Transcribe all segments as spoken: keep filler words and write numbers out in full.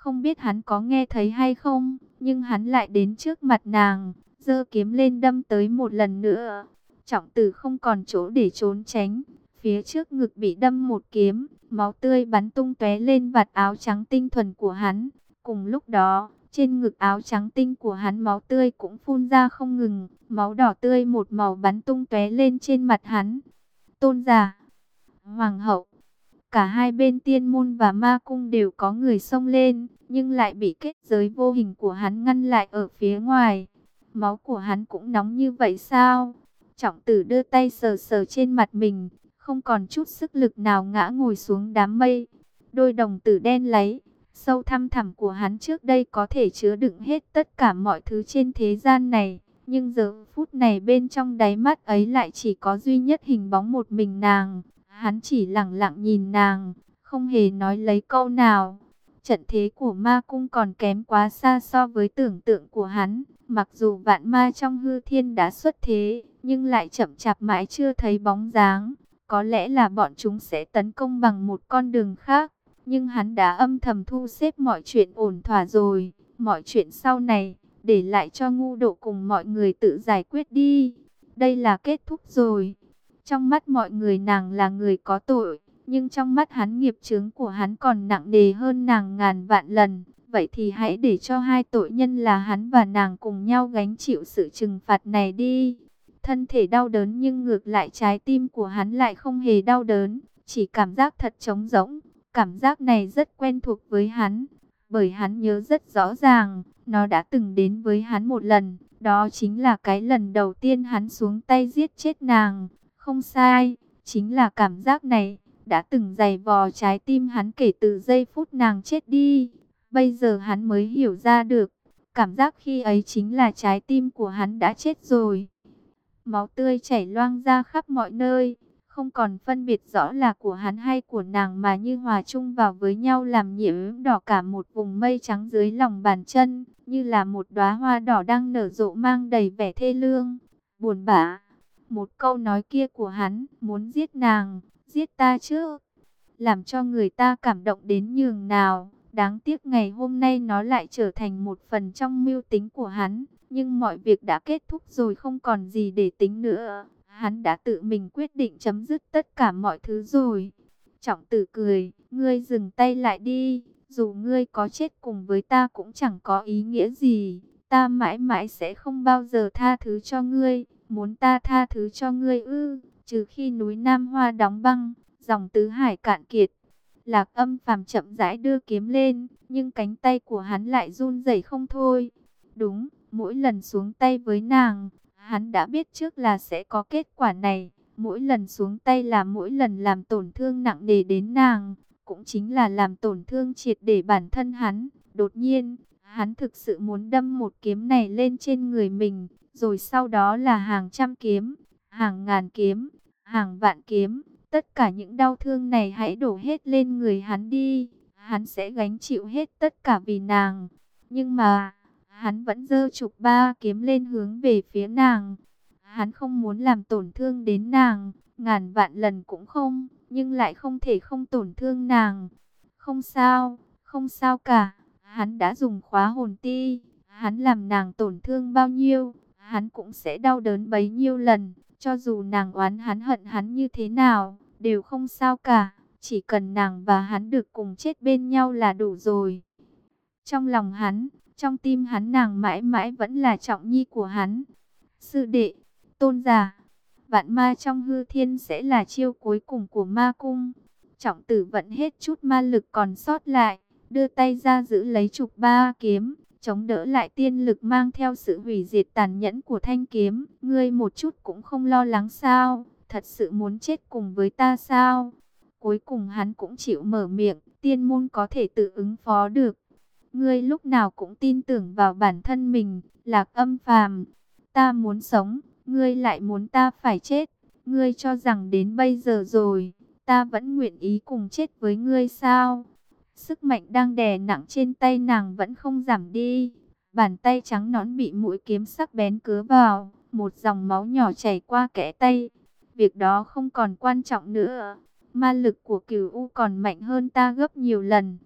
Không biết hắn có nghe thấy hay không, nhưng hắn lại đến trước mặt nàng, giơ kiếm lên đâm tới một lần nữa. Trọng Tử không còn chỗ để trốn tránh, phía trước ngực bị đâm một kiếm, máu tươi bắn tung tóe lên vạt áo trắng tinh thuần của hắn. Cùng lúc đó, trên ngực áo trắng tinh của hắn máu tươi cũng phun ra không ngừng, máu đỏ tươi một màu bắn tung tóe lên trên mặt hắn. Tôn giả, hoàng hậu, cả hai bên tiên môn và ma cung đều có người xông lên, nhưng lại bị kết giới vô hình của hắn ngăn lại ở phía ngoài. Máu của hắn cũng nóng như vậy sao? Trọng Tử đưa tay sờ sờ trên mặt mình, không còn chút sức lực nào, ngã ngồi xuống đám mây. Đôi đồng tử đen láy, sâu thăm thẳm của hắn trước đây có thể chứa đựng hết tất cả mọi thứ trên thế gian này. Nhưng giờ phút này bên trong đáy mắt ấy lại chỉ có duy nhất hình bóng một mình nàng. Hắn chỉ lặng lặng nhìn nàng, không hề nói lấy câu nào. Trận thế của ma cung còn kém quá xa so với tưởng tượng của hắn. Mặc dù vạn ma trong hư thiên đã xuất thế, nhưng lại chậm chạp mãi chưa thấy bóng dáng. Có lẽ là bọn chúng sẽ tấn công bằng một con đường khác. Nhưng hắn đã âm thầm thu xếp mọi chuyện ổn thỏa rồi. Mọi chuyện sau này, để lại cho ngu độ cùng mọi người tự giải quyết đi. Đây là kết thúc rồi. Trong mắt mọi người nàng là người có tội, nhưng trong mắt hắn nghiệp chướng của hắn còn nặng nề hơn nàng ngàn vạn lần. Vậy thì hãy để cho hai tội nhân là hắn và nàng cùng nhau gánh chịu sự trừng phạt này đi. Thân thể đau đớn nhưng ngược lại trái tim của hắn lại không hề đau đớn, chỉ cảm giác thật trống rỗng. Cảm giác này rất quen thuộc với hắn, bởi hắn nhớ rất rõ ràng, nó đã từng đến với hắn một lần. Đó chính là cái lần đầu tiên hắn xuống tay giết chết nàng. Không sai, chính là cảm giác này, đã từng giày vò trái tim hắn kể từ giây phút nàng chết đi. Bây giờ hắn mới hiểu ra được, cảm giác khi ấy chính là trái tim của hắn đã chết rồi. Máu tươi chảy loang ra khắp mọi nơi, không còn phân biệt rõ là của hắn hay của nàng mà như hòa chung vào với nhau làm nhiễm đỏ cả một vùng mây trắng dưới lòng bàn chân, như là một đóa hoa đỏ đang nở rộ mang đầy vẻ thê lương, buồn bã. Một câu nói kia của hắn, muốn giết nàng, giết ta chứ, làm cho người ta cảm động đến nhường nào. Đáng tiếc ngày hôm nay nó lại trở thành một phần trong mưu tính của hắn. Nhưng mọi việc đã kết thúc rồi, không còn gì để tính nữa. Hắn đã tự mình quyết định chấm dứt tất cả mọi thứ rồi. Trọng Tử cười, ngươi dừng tay lại đi. Dù ngươi có chết cùng với ta cũng chẳng có ý nghĩa gì. Ta mãi mãi sẽ không bao giờ tha thứ cho ngươi. Muốn ta tha thứ cho ngươi ư? Trừ khi núi Nam Hoa đóng băng, dòng tứ hải cạn kiệt. Lạc Âm Phàm chậm rãi đưa kiếm lên, nhưng cánh tay của hắn lại run rẩy không thôi. Đúng, mỗi lần xuống tay với nàng, hắn đã biết trước là sẽ có kết quả này. Mỗi lần xuống tay là mỗi lần làm tổn thương nặng nề đến nàng, cũng chính là làm tổn thương triệt để bản thân hắn. Đột nhiên, hắn thực sự muốn đâm một kiếm này lên trên người mình, rồi sau đó là hàng trăm kiếm, hàng ngàn kiếm, hàng vạn kiếm. Tất cả những đau thương này hãy đổ hết lên người hắn đi. Hắn sẽ gánh chịu hết tất cả vì nàng. Nhưng mà, hắn vẫn giơ trục ba kiếm lên hướng về phía nàng. Hắn không muốn làm tổn thương đến nàng, ngàn vạn lần cũng không, nhưng lại không thể không tổn thương nàng. Không sao, không sao cả. Hắn đã dùng khóa hồn ti. Hắn làm nàng tổn thương bao nhiêu, hắn cũng sẽ đau đớn bấy nhiêu lần. Cho dù nàng oán hắn hận hắn như thế nào, đều không sao cả. Chỉ cần nàng và hắn được cùng chết bên nhau là đủ rồi. Trong lòng hắn, trong tim hắn, nàng mãi mãi vẫn là trọng nhi của hắn. Sư đệ, tôn giả, vạn ma trong hư thiên sẽ là chiêu cuối cùng của ma cung. Trọng Tử vận hết chút ma lực còn sót lại, đưa tay ra giữ lấy trục ba kiếm, chống đỡ lại tiên lực mang theo sự hủy diệt tàn nhẫn của thanh kiếm. Ngươi một chút cũng không lo lắng sao? Thật sự muốn chết cùng với ta sao? Cuối cùng hắn cũng chịu mở miệng, tiên môn có thể tự ứng phó được. Ngươi lúc nào cũng tin tưởng vào bản thân mình, Lạc Âm Phàm. Ta muốn sống, ngươi lại muốn ta phải chết. Ngươi cho rằng đến bây giờ rồi, ta vẫn nguyện ý cùng chết với ngươi sao? Sức mạnh đang đè nặng trên tay nàng vẫn không giảm đi. Bàn tay trắng nõn bị mũi kiếm sắc bén cứa vào, một dòng máu nhỏ chảy qua kẽ tay. Việc đó không còn quan trọng nữa. Ma lực của Cửu U còn mạnh hơn ta gấp nhiều lần.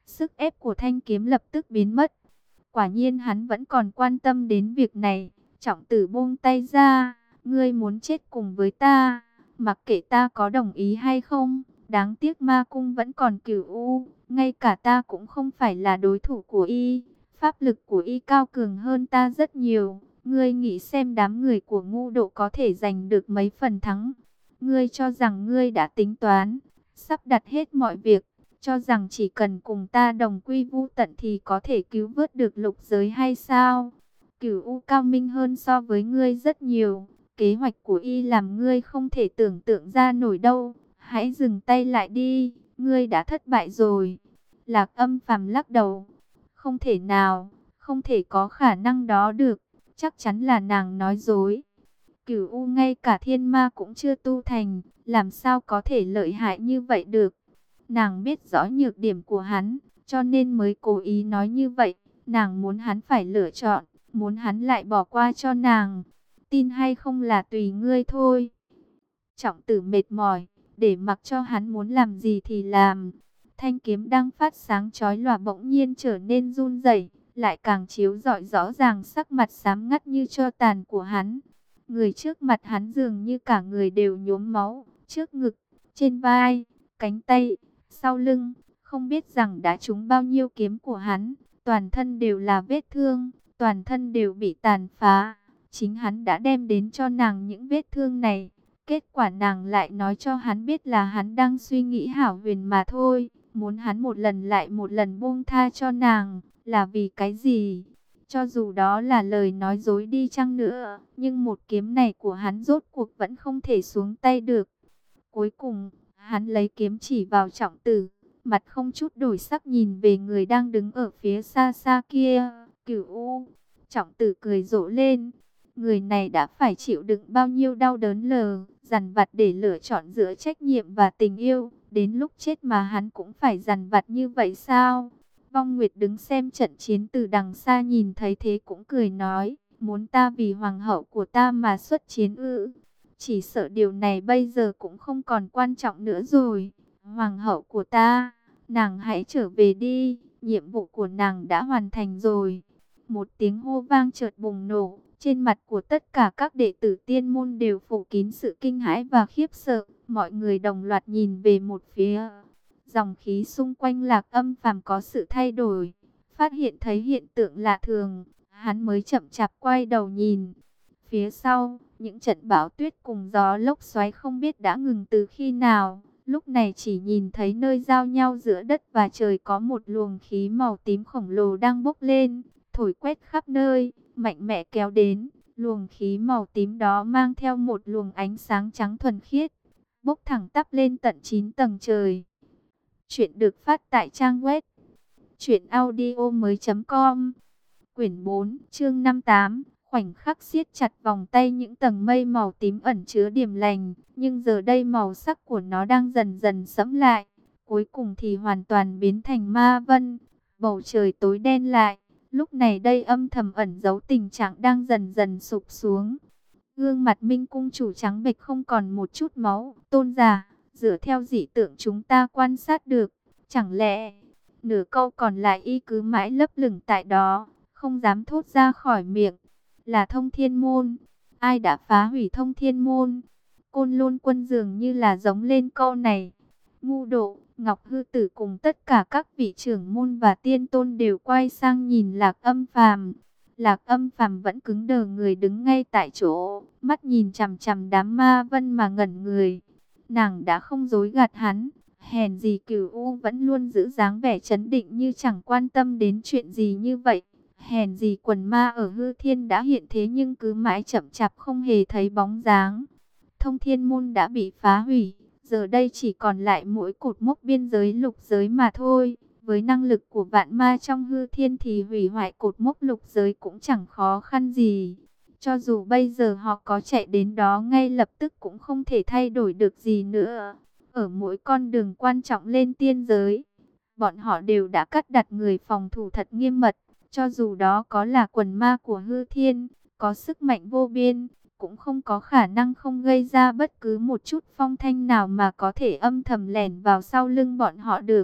Sức ép của thanh kiếm lập tức biến mất. Quả nhiên hắn vẫn còn quan tâm đến việc này. Trọng tử buông tay ra. Ngươi muốn chết cùng với ta, mặc kệ ta có đồng ý hay không. Đáng tiếc ma cung vẫn còn Cửu U, ngay cả ta cũng không phải là đối thủ của y. Pháp lực của y cao cường hơn ta rất nhiều. Ngươi nghĩ xem đám người của Ngưu Độ có thể giành được mấy phần thắng. Ngươi cho rằng ngươi đã tính toán, sắp đặt hết mọi việc, cho rằng chỉ cần cùng ta đồng quy vu tận thì có thể cứu vớt được lục giới hay sao? Cửu U cao minh hơn so với ngươi rất nhiều. Kế hoạch của y làm ngươi không thể tưởng tượng ra nổi đâu. Hãy dừng tay lại đi, ngươi đã thất bại rồi. Lạc Âm Phàm lắc đầu. Không thể nào, không thể có khả năng đó được. Chắc chắn là nàng nói dối. Cửu U ngay cả thiên ma cũng chưa tu thành, làm sao có thể lợi hại như vậy được. Nàng biết rõ nhược điểm của hắn, cho nên mới cố ý nói như vậy. Nàng muốn hắn phải lựa chọn, muốn hắn lại bỏ qua cho nàng. Tin hay không là tùy ngươi thôi. Trọng tử mệt mỏi, để mặc cho hắn muốn làm gì thì làm. Thanh kiếm đang phát sáng chói lòa bỗng nhiên trở nên run rẩy, lại càng chiếu rọi rõ ràng sắc mặt xám ngắt như tro tàn của hắn. Người trước mặt hắn dường như cả người đều nhuốm máu, trước ngực, trên vai, cánh tay, sau lưng, không biết rằng đã trúng bao nhiêu kiếm của hắn, toàn thân đều là vết thương, toàn thân đều bị tàn phá. Chính hắn đã đem đến cho nàng những vết thương này. Kết quả nàng lại nói cho hắn biết là hắn đang suy nghĩ hảo huyền mà thôi. Muốn hắn một lần lại một lần buông tha cho nàng. Là vì cái gì? Cho dù đó là lời nói dối đi chăng nữa. Nhưng một kiếm này của hắn rốt cuộc vẫn không thể xuống tay được. Cuối cùng, hắn lấy kiếm chỉ vào Trọng tử. Mặt không chút đổi sắc nhìn về người đang đứng ở phía xa xa kia. Cửu U. Trọng tử cười rộ lên. Người này đã phải chịu đựng bao nhiêu đau đớn lờ, dằn vặt để lựa chọn giữa trách nhiệm và tình yêu. Đến lúc chết mà hắn cũng phải dằn vặt như vậy sao? Vong Nguyệt đứng xem trận chiến từ đằng xa nhìn thấy thế cũng cười nói, muốn ta vì hoàng hậu của ta mà xuất chiến ư? Chỉ sợ điều này bây giờ cũng không còn quan trọng nữa rồi. Hoàng hậu của ta, nàng hãy trở về đi, nhiệm vụ của nàng đã hoàn thành rồi. Một tiếng hô vang chợt bùng nổ. Trên mặt của tất cả các đệ tử tiên môn đều phủ kín sự kinh hãi và khiếp sợ. Mọi người đồng loạt nhìn về một phía. Dòng khí xung quanh Lạc Âm Phàm có sự thay đổi. Phát hiện thấy hiện tượng lạ thường. Hắn mới chậm chạp quay đầu nhìn. Phía sau, những trận bão tuyết cùng gió lốc xoáy không biết đã ngừng từ khi nào. Lúc này chỉ nhìn thấy nơi giao nhau giữa đất và trời có một luồng khí màu tím khổng lồ đang bốc lên. Thổi quét khắp nơi, mạnh mẽ kéo đến, luồng khí màu tím đó mang theo một luồng ánh sáng trắng thuần khiết, bốc thẳng tắp lên tận chín tầng trời. Chuyện được phát tại trang web truyện audio mới chấm com. Quyển bốn, chương năm mươi tám, khoảnh khắc siết chặt vòng tay những tầng mây màu tím ẩn chứa điểm lành, nhưng giờ đây màu sắc của nó đang dần dần sẫm lại, cuối cùng thì hoàn toàn biến thành ma vân, bầu trời tối đen lại. Lúc này đây âm thầm ẩn giấu tình trạng đang dần dần sụp xuống. Gương mặt Minh cung chủ trắng bệch không còn một chút máu. Tôn giả, dựa theo dị tượng chúng ta quan sát được, chẳng lẽ nửa câu còn lại y cứ mãi lấp lửng tại đó, không dám thốt ra khỏi miệng. Là Thông Thiên Môn. Ai đã phá hủy Thông Thiên Môn? Côn Lôn Quân dường như là giống lên câu này. Ngưu Độ, Ngọc Hư Tử cùng tất cả các vị trưởng môn và tiên tôn đều quay sang nhìn Lạc Âm Phàm. Lạc Âm Phàm vẫn cứng đờ người đứng ngay tại chỗ, mắt nhìn chằm chằm đám ma vân mà ngẩn người. Nàng đã không dối gạt hắn, hèn gì Cửu U vẫn luôn giữ dáng vẻ trấn định như chẳng quan tâm đến chuyện gì như vậy. Hèn gì quần ma ở hư thiên đã hiện thế nhưng cứ mãi chậm chạp không hề thấy bóng dáng. Thông Thiên Môn đã bị phá hủy. Giờ đây chỉ còn lại mỗi cột mốc biên giới lục giới mà thôi. Với năng lực của vạn ma trong hư thiên thì hủy hoại cột mốc lục giới cũng chẳng khó khăn gì. Cho dù bây giờ họ có chạy đến đó ngay lập tức cũng không thể thay đổi được gì nữa. Ở mỗi con đường quan trọng lên tiên giới, bọn họ đều đã cắt đặt người phòng thủ thật nghiêm mật. Cho dù đó có là quần ma của hư thiên, có sức mạnh vô biên, cũng không có khả năng không gây ra bất cứ một chút phong thanh nào mà có thể âm thầm lẻn vào sau lưng bọn họ được.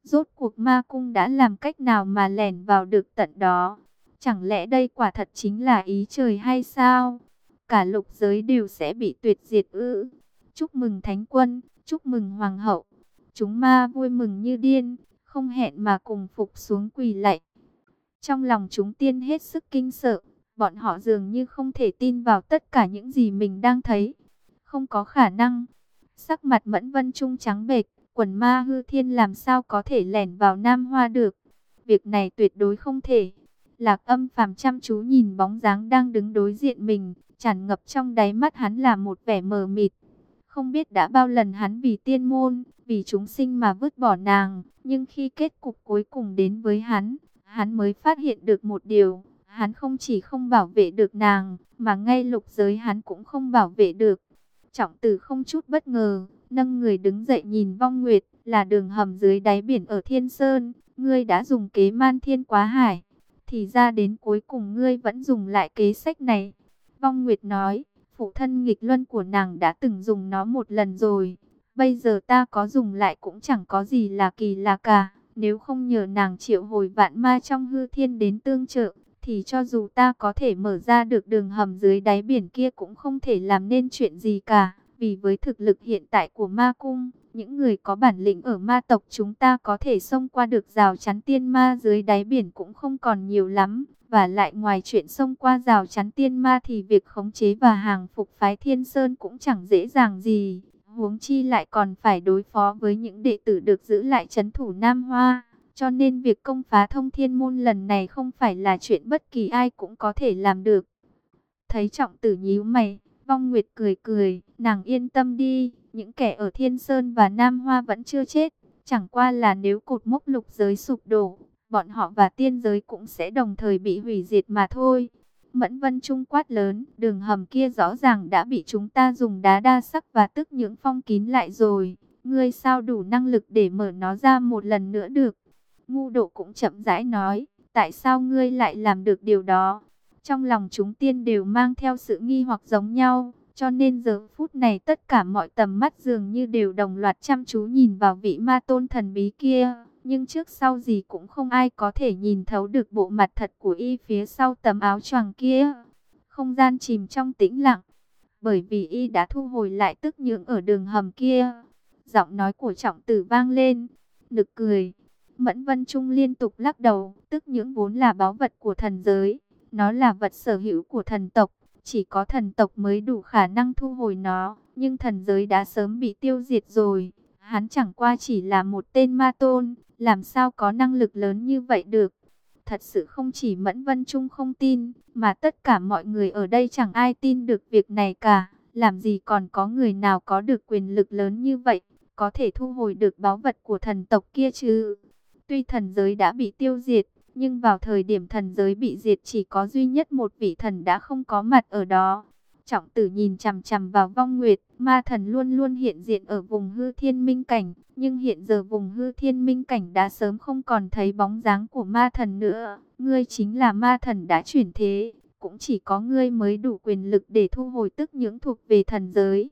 Rốt cuộc ma cung đã làm cách nào mà lẻn vào được tận đó? Chẳng lẽ đây quả thật chính là ý trời hay sao? Cả lục giới đều sẽ bị tuyệt diệt ư? Chúc mừng thánh quân, chúc mừng hoàng hậu. Chúng ma vui mừng như điên, không hẹn mà cùng phục xuống quỳ lạy. Trong lòng chúng tiên hết sức kinh sợ, bọn họ dường như không thể tin vào tất cả những gì mình đang thấy. Không có khả năng. Sắc mặt Mẫn Vân Trung trắng bệch, quần ma hư thiên làm sao có thể lẻn vào Nam Hoa được. Việc này tuyệt đối không thể. Lạc Âm Phàm chăm chú nhìn bóng dáng đang đứng đối diện mình, tràn ngập trong đáy mắt hắn là một vẻ mờ mịt. Không biết đã bao lần hắn vì tiên môn, vì chúng sinh mà vứt bỏ nàng, nhưng khi kết cục cuối cùng đến với hắn, hắn mới phát hiện được một điều, hắn không chỉ không bảo vệ được nàng, mà ngay lục giới hắn cũng không bảo vệ được. Trọng Tử không chút bất ngờ, nâng người đứng dậy nhìn Vong Nguyệt, là đường hầm dưới đáy biển ở Thiên Sơn, ngươi đã dùng kế man thiên quá hải, thì ra đến cuối cùng ngươi vẫn dùng lại kế sách này. Vong Nguyệt nói, phụ thân nghịch luân của nàng đã từng dùng nó một lần rồi, bây giờ ta có dùng lại cũng chẳng có gì là kỳ lạ cả. Nếu không nhờ nàng triệu hồi vạn ma trong hư thiên đến tương trợ, thì cho dù ta có thể mở ra được đường hầm dưới đáy biển kia cũng không thể làm nên chuyện gì cả. Vì với thực lực hiện tại của ma cung, những người có bản lĩnh ở ma tộc chúng ta có thể xông qua được rào chắn tiên ma dưới đáy biển cũng không còn nhiều lắm. Và lại ngoài chuyện xông qua rào chắn tiên ma thì việc khống chế và hàng phục phái Thiên Sơn cũng chẳng dễ dàng gì. Huống chi lại còn phải đối phó với những đệ tử được giữ lại trấn thủ Nam Hoa. Cho nên việc công phá Thông Thiên Môn lần này không phải là chuyện bất kỳ ai cũng có thể làm được. Thấy Trọng Tử nhíu mày, Vong Nguyệt cười cười, nàng yên tâm đi, những kẻ ở Thiên Sơn và Nam Hoa vẫn chưa chết. Chẳng qua là nếu cột mốc lục giới sụp đổ, bọn họ và tiên giới cũng sẽ đồng thời bị hủy diệt mà thôi. Mẫn Vân Trung quát lớn, đường hầm kia rõ ràng đã bị chúng ta dùng đá đa sắc và tức những phong kín lại rồi. Ngươi sao đủ năng lực để mở nó ra một lần nữa được? Ngu Độ cũng chậm rãi nói, tại sao ngươi lại làm được điều đó? Trong lòng chúng tiên đều mang theo sự nghi hoặc giống nhau, cho nên giờ phút này tất cả mọi tầm mắt dường như đều đồng loạt chăm chú nhìn vào vị ma tôn thần bí kia. Nhưng trước sau gì cũng không ai có thể nhìn thấu được bộ mặt thật của y phía sau tấm áo choàng kia. Không gian chìm trong tĩnh lặng, bởi vì y đã thu hồi lại tức nhưỡng ở đường hầm kia. Giọng nói của Trọng Tử vang lên, nực cười. Mẫn Vân Trung liên tục lắc đầu, tức nhưỡng vốn là báu vật của thần giới. Nó là vật sở hữu của thần tộc, chỉ có thần tộc mới đủ khả năng thu hồi nó. Nhưng thần giới đã sớm bị tiêu diệt rồi. Hắn chẳng qua chỉ là một tên ma tôn, làm sao có năng lực lớn như vậy được. Thật sự không chỉ Mẫn Vân Trung không tin, mà tất cả mọi người ở đây chẳng ai tin được việc này cả. Làm gì còn có người nào có được quyền lực lớn như vậy, có thể thu hồi được báu vật của thần tộc kia chứ. Tuy thần giới đã bị tiêu diệt, nhưng vào thời điểm thần giới bị diệt chỉ có duy nhất một vị thần đã không có mặt ở đó. Trọng Tử nhìn chằm chằm vào Vong Nguyệt, ma thần luôn luôn hiện diện ở vùng hư thiên minh cảnh, nhưng hiện giờ vùng hư thiên minh cảnh đã sớm không còn thấy bóng dáng của ma thần nữa. Ngươi chính là ma thần đã chuyển thế, cũng chỉ có ngươi mới đủ quyền lực để thu hồi tức nhưỡng thuộc về thần giới.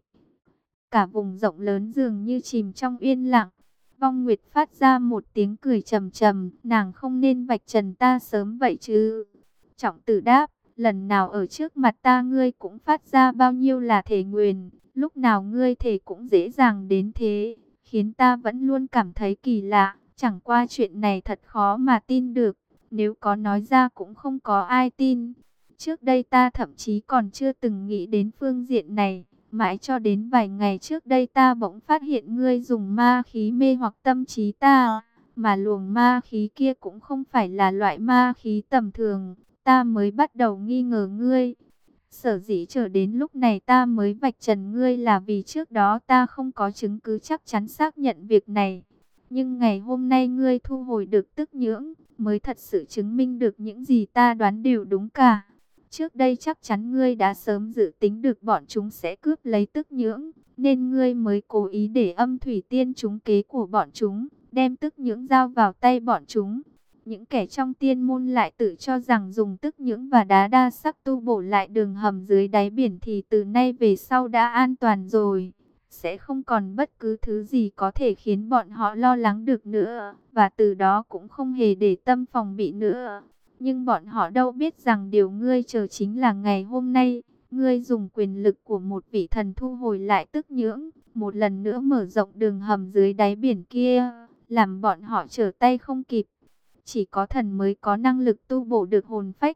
Cả vùng rộng lớn dường như chìm trong yên lặng. Vong Nguyệt phát ra một tiếng cười trầm trầm, nàng không nên vạch trần ta sớm vậy chứ. Trọng Tử đáp, lần nào ở trước mặt ta ngươi cũng phát ra bao nhiêu là thề nguyền, lúc nào ngươi thề cũng dễ dàng đến thế, khiến ta vẫn luôn cảm thấy kỳ lạ. Chẳng qua chuyện này thật khó mà tin được, nếu có nói ra cũng không có ai tin. Trước đây ta thậm chí còn chưa từng nghĩ đến phương diện này. Mãi cho đến vài ngày trước đây ta bỗng phát hiện ngươi dùng ma khí mê hoặc tâm trí ta, mà luồng ma khí kia cũng không phải là loại ma khí tầm thường, ta mới bắt đầu nghi ngờ ngươi. Sở dĩ chờ đến lúc này ta mới vạch trần ngươi là vì trước đó ta không có chứng cứ chắc chắn xác nhận việc này. Nhưng ngày hôm nay ngươi thu hồi được tức nhưỡng, mới thật sự chứng minh được những gì ta đoán đều đúng cả. Trước đây chắc chắn ngươi đã sớm dự tính được bọn chúng sẽ cướp lấy tức nhưỡng, nên ngươi mới cố ý để âm thủy tiên trúng kế của bọn chúng, đem tức nhưỡng giao vào tay bọn chúng. Những kẻ trong tiên môn lại tự cho rằng dùng tức nhưỡng và đá đa sắc tu bổ lại đường hầm dưới đáy biển thì từ nay về sau đã an toàn rồi. sẽ không còn bất cứ thứ gì có thể khiến bọn họ lo lắng được nữa, và từ đó cũng không hề để tâm phòng bị nữa. Nhưng bọn họ đâu biết rằng điều ngươi chờ chính là ngày hôm nay. Ngươi dùng quyền lực của một vị thần thu hồi lại tức nhưỡng, một lần nữa mở rộng đường hầm dưới đáy biển kia, làm bọn họ trở tay không kịp. Chỉ có thần mới có năng lực tu bổ được hồn phách.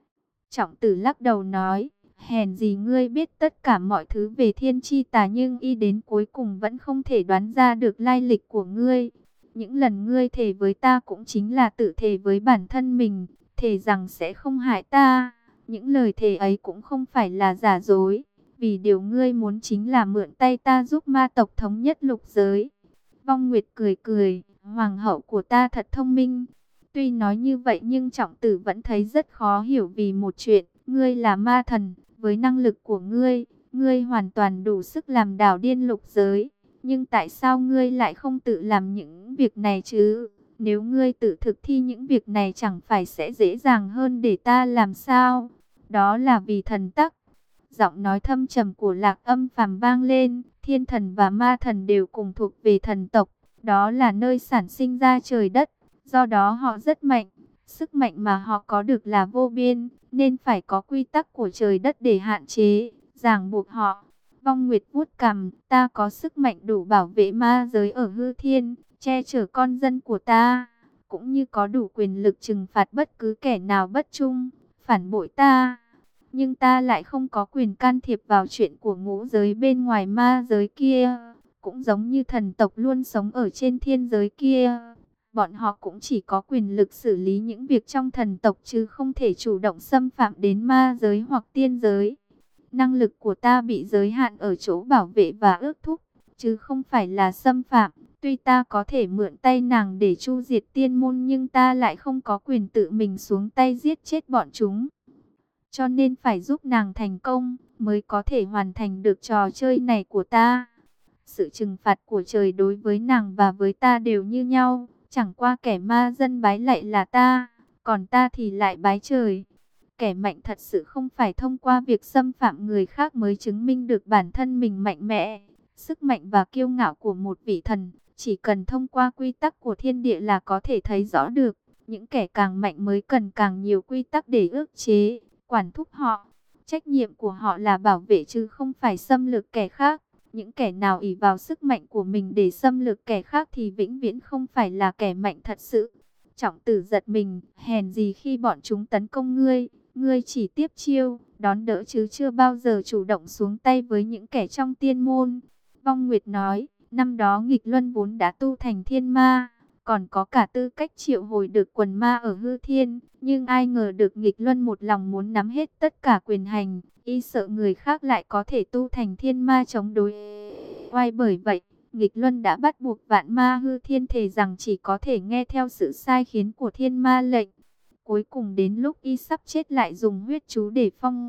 Trọng Tử lắc đầu nói, hèn gì ngươi biết tất cả mọi thứ về thiên chi tà, nhưng y đến cuối cùng vẫn không thể đoán ra được lai lịch của ngươi. Những lần ngươi thề với ta cũng chính là tự thề với bản thân mình, thề rằng sẽ không hại ta. Những lời thề ấy cũng không phải là giả dối, vì điều ngươi muốn chính là mượn tay ta giúp ma tộc thống nhất lục giới. Vong Nguyệt cười cười, hoàng hậu của ta thật thông minh. Tuy nói như vậy nhưng Trọng Tử vẫn thấy rất khó hiểu vì một chuyện, ngươi là ma thần, với năng lực của ngươi, ngươi hoàn toàn đủ sức làm đảo điên lục giới. Nhưng tại sao ngươi lại không tự làm những việc này chứ? Nếu ngươi tự thực thi những việc này chẳng phải sẽ dễ dàng hơn để ta làm sao? Đó là vì thần tắc. Giọng nói thâm trầm của Lạc Âm Phàm vang lên, thiên thần và ma thần đều cùng thuộc về thần tộc. Đó là nơi sản sinh ra trời đất, do đó họ rất mạnh. Sức mạnh mà họ có được là vô biên, nên phải có quy tắc của trời đất để hạn chế, ràng buộc họ. Vong Nguyệt vuốt cằm, ta có sức mạnh đủ bảo vệ ma giới ở hư thiên, che chở con dân của ta, cũng như có đủ quyền lực trừng phạt bất cứ kẻ nào bất trung, phản bội ta. Nhưng ta lại không có quyền can thiệp vào chuyện của ngũ giới bên ngoài ma giới kia, cũng giống như thần tộc luôn sống ở trên thiên giới kia. Bọn họ cũng chỉ có quyền lực xử lý những việc trong thần tộc chứ không thể chủ động xâm phạm đến ma giới hoặc tiên giới. Năng lực của ta bị giới hạn ở chỗ bảo vệ và ước thúc, chứ không phải là xâm phạm. Tuy ta có thể mượn tay nàng để chu diệt tiên môn, nhưng ta lại không có quyền tự mình xuống tay giết chết bọn chúng. Cho nên phải giúp nàng thành công, mới có thể hoàn thành được trò chơi này của ta. Sự trừng phạt của trời đối với nàng và với ta đều như nhau. Chẳng qua kẻ ma dân bái lạy là ta, còn ta thì lại bái trời. Kẻ mạnh thật sự không phải thông qua việc xâm phạm người khác mới chứng minh được bản thân mình mạnh mẽ. Sức mạnh và kiêu ngạo của một vị thần, chỉ cần thông qua quy tắc của thiên địa là có thể thấy rõ được. Những kẻ càng mạnh mới cần càng nhiều quy tắc để ước chế, quản thúc họ. Trách nhiệm của họ là bảo vệ chứ không phải xâm lược kẻ khác. Những kẻ nào ỷ vào sức mạnh của mình để xâm lược kẻ khác thì vĩnh viễn không phải là kẻ mạnh thật sự. Trọng Tử giật mình, hèn gì khi bọn chúng tấn công ngươi, ngươi chỉ tiếp chiêu, đón đỡ chứ chưa bao giờ chủ động xuống tay với những kẻ trong tiên môn. Vong Nguyệt nói, năm đó Nghịch Luân vốn đã tu thành thiên ma, còn có cả tư cách triệu hồi được quần ma ở hư thiên, nhưng ai ngờ được Nghịch Luân một lòng muốn nắm hết tất cả quyền hành, y sợ người khác lại có thể tu thành thiên ma chống đối oai. Bởi vậy, Nghịch Luân đã bắt buộc vạn ma hư thiên thề rằng chỉ có thể nghe theo sự sai khiến của thiên ma lệnh. Cuối cùng đến lúc y sắp chết lại dùng huyết chú để phong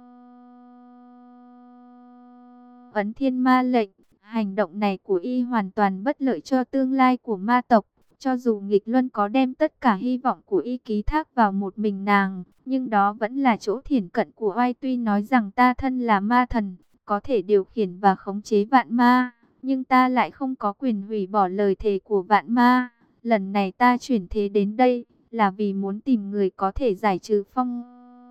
ấn thiên ma lệnh. Hành động này của y hoàn toàn bất lợi cho tương lai của ma tộc. Cho dù Nghịch Luân có đem tất cả hy vọng của y ký thác vào một mình nàng, nhưng đó vẫn là chỗ thiển cận của oai. Tuy nói rằng ta thân là ma thần, có thể điều khiển và khống chế vạn ma, nhưng ta lại không có quyền hủy bỏ lời thề của vạn ma. Lần này ta chuyển thế đến đây, là vì muốn tìm người có thể giải trừ phong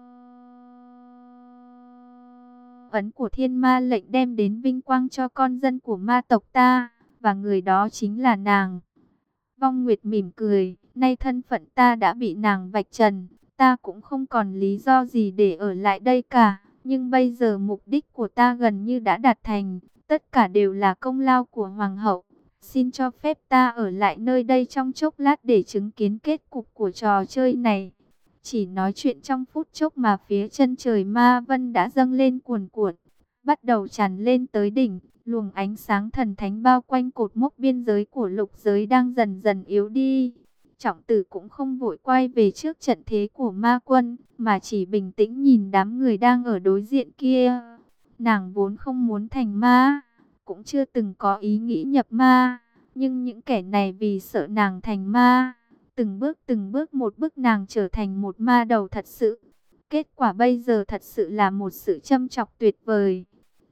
ấn của thiên ma lệnh, đem đến vinh quang cho con dân của ma tộc ta, và người đó chính là nàng. Vong Nguyệt mỉm cười, nay thân phận ta đã bị nàng vạch trần, ta cũng không còn lý do gì để ở lại đây cả. Nhưng bây giờ mục đích của ta gần như đã đạt thành, tất cả đều là công lao của Hoàng hậu. Xin cho phép ta ở lại nơi đây trong chốc lát để chứng kiến kết cục của trò chơi này. Chỉ nói chuyện trong phút chốc mà phía chân trời ma vân đã dâng lên cuồn cuộn, bắt đầu tràn lên tới đỉnh. Luồng ánh sáng thần thánh bao quanh cột mốc biên giới của lục giới đang dần dần yếu đi. Trọng Tử cũng không vội quay về trước trận thế của ma quân, mà chỉ bình tĩnh nhìn đám người đang ở đối diện kia. Nàng vốn không muốn thành ma, cũng chưa từng có ý nghĩ nhập ma, nhưng những kẻ này vì sợ nàng thành ma, từng bước từng bước một bước nàng trở thành một ma đầu thật sự. Kết quả bây giờ thật sự là một sự châm chọc tuyệt vời.